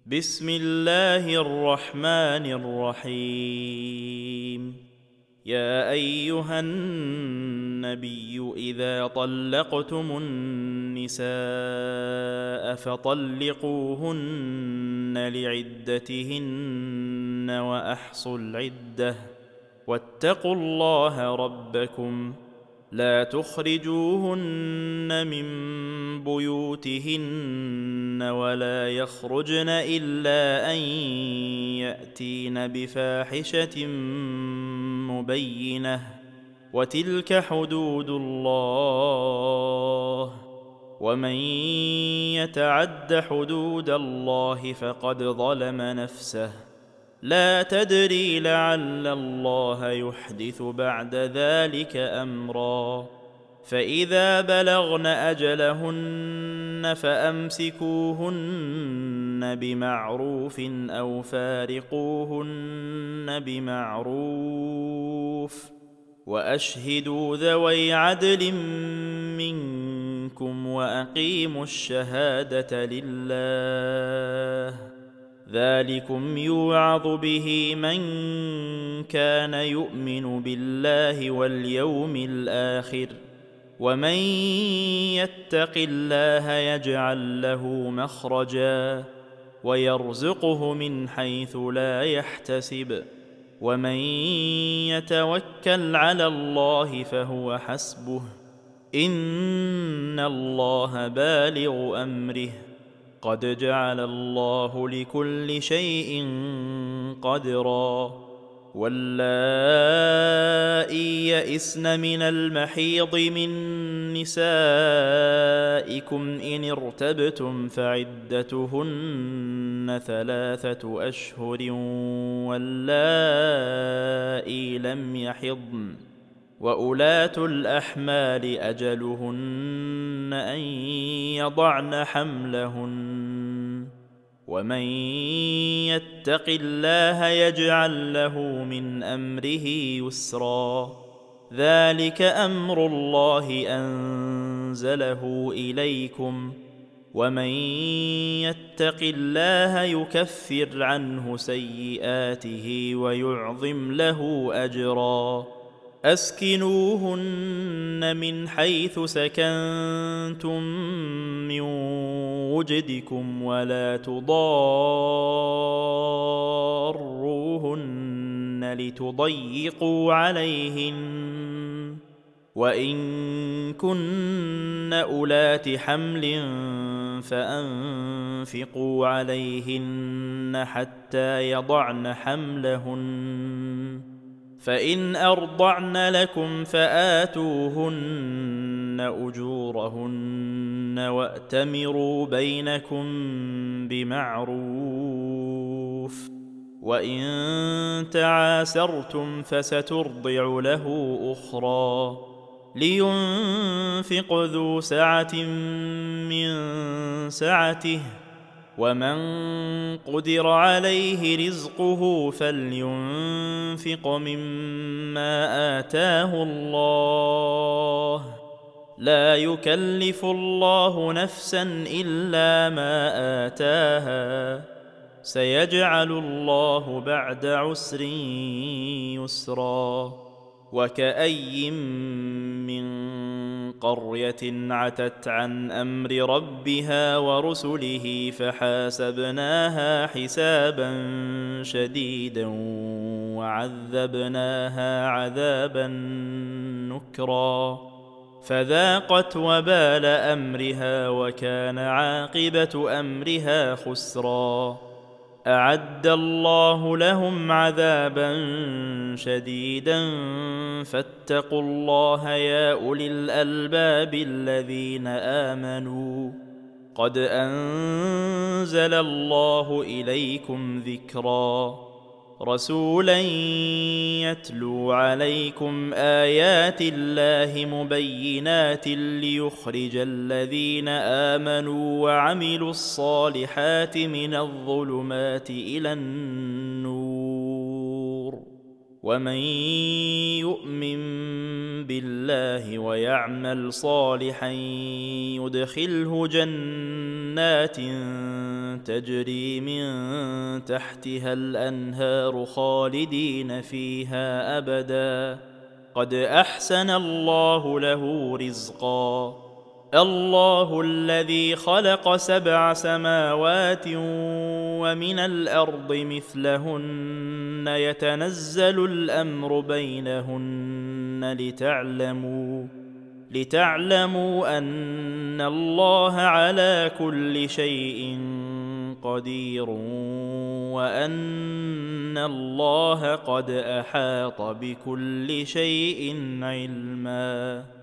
بسم الله الرحمن الرحيم. يا أيها النبي إذا طلقتم النساء فطلقوهن لعدتهن وأحصوا العدة واتقوا الله ربكم لا تخرجوهن من بيوتهن ولا يخرجن إلا أن يأتين بفاحشة مبينة وتلك حدود الله ومن يتعد حدود الله فقد ظلم نفسه لا تدري لعل الله يحدث بعد ذلك أمرا فإذا بلغن أجلهن فأمسكوهن بمعروف أو فارقوهن بمعروف وأشهدوا ذوي عدل منكم وأقيموا الشهادة لله ذلكم يوعظ به من كان يؤمن بالله واليوم الآخر ومن يتق الله يجعل له مخرجا ويرزقه من حيث لا يحتسب ومن يتوكل على الله فهو حسبه إن الله بالغ أمره قد جعل الله لكل شيء قدرا واللائي يئسن من المحيض من نسائكم إن ارتبتم فعدتهن 3 أشهر واللائي لم يحضن وأولات الأحمال أجلهن أن يضعن حملهن ومن يتق الله يجعل له من أمره يسرا ذلك أمر الله أنزله إليكم ومن يتق الله يكفر عنه سيئاته ويعظم له أجرا أسكنوهن من حيث سكنتم من وجدكم ولا تضاروهن لتضيقوا عليهن وإن كن أولات حمل فأنفقوا عليهن حتى يضعن حملهن فإن أرضعن لكم فآتوهن أجورهن وأتمروا بينكم بمعروف وإن تعاسرتم فسترضع له أخرى لينفق ذو سعة من سعته ومن قدر عليه رزقه فلينفق مما آتاه الله لا يكلف الله نفسا إلا ما آتاها سيجعل الله بعد عسر يسرا وكأي من قرية عتت عن أمر ربها ورسله فحاسبناها حسابا شديدا وعذبناها عذابا نكرا فذاقت وبال أمرها وكان عاقبة أمرها خسرا أعد الله لهم عذابا شديدا فاتقوا الله يا أولي الألباب الذين آمنوا قد أنزل الله إليكم ذكرا رسولا يتلو عليكم آيات الله مبينات ليخرج الذين آمنوا وعملوا الصالحات من الظلمات إلى النور ومن يؤمن بالله ويعمل صالحا يدخله جنات تجري من تحتها الأنهار خالدين فيها أبدا قد أحسن الله له رزقا الله الذي خلق 7 سماوات ومن الأرض مثلهن يتنزل الأمر بينهن لتعلموا أن الله على كل شيء قدير وأن الله قد أحاط بكل شيء علما